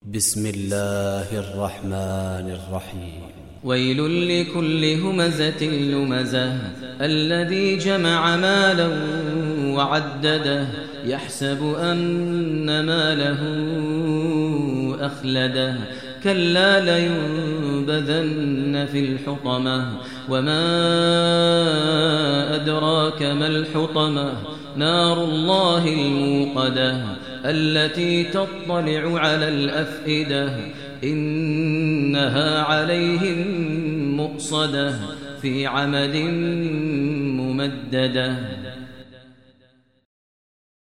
بسم الله الرحمن الرحيم. ويل لكل همزة لمزة الذي جمع مالا وعدده يحسب أن ماله أخلده كلا لينبذن في الحطمة وما أدراك ما الحطمة نار الله الموقدة التي تطلع على الأفئدة إنها عليهم مؤصدة في عمد ممددة.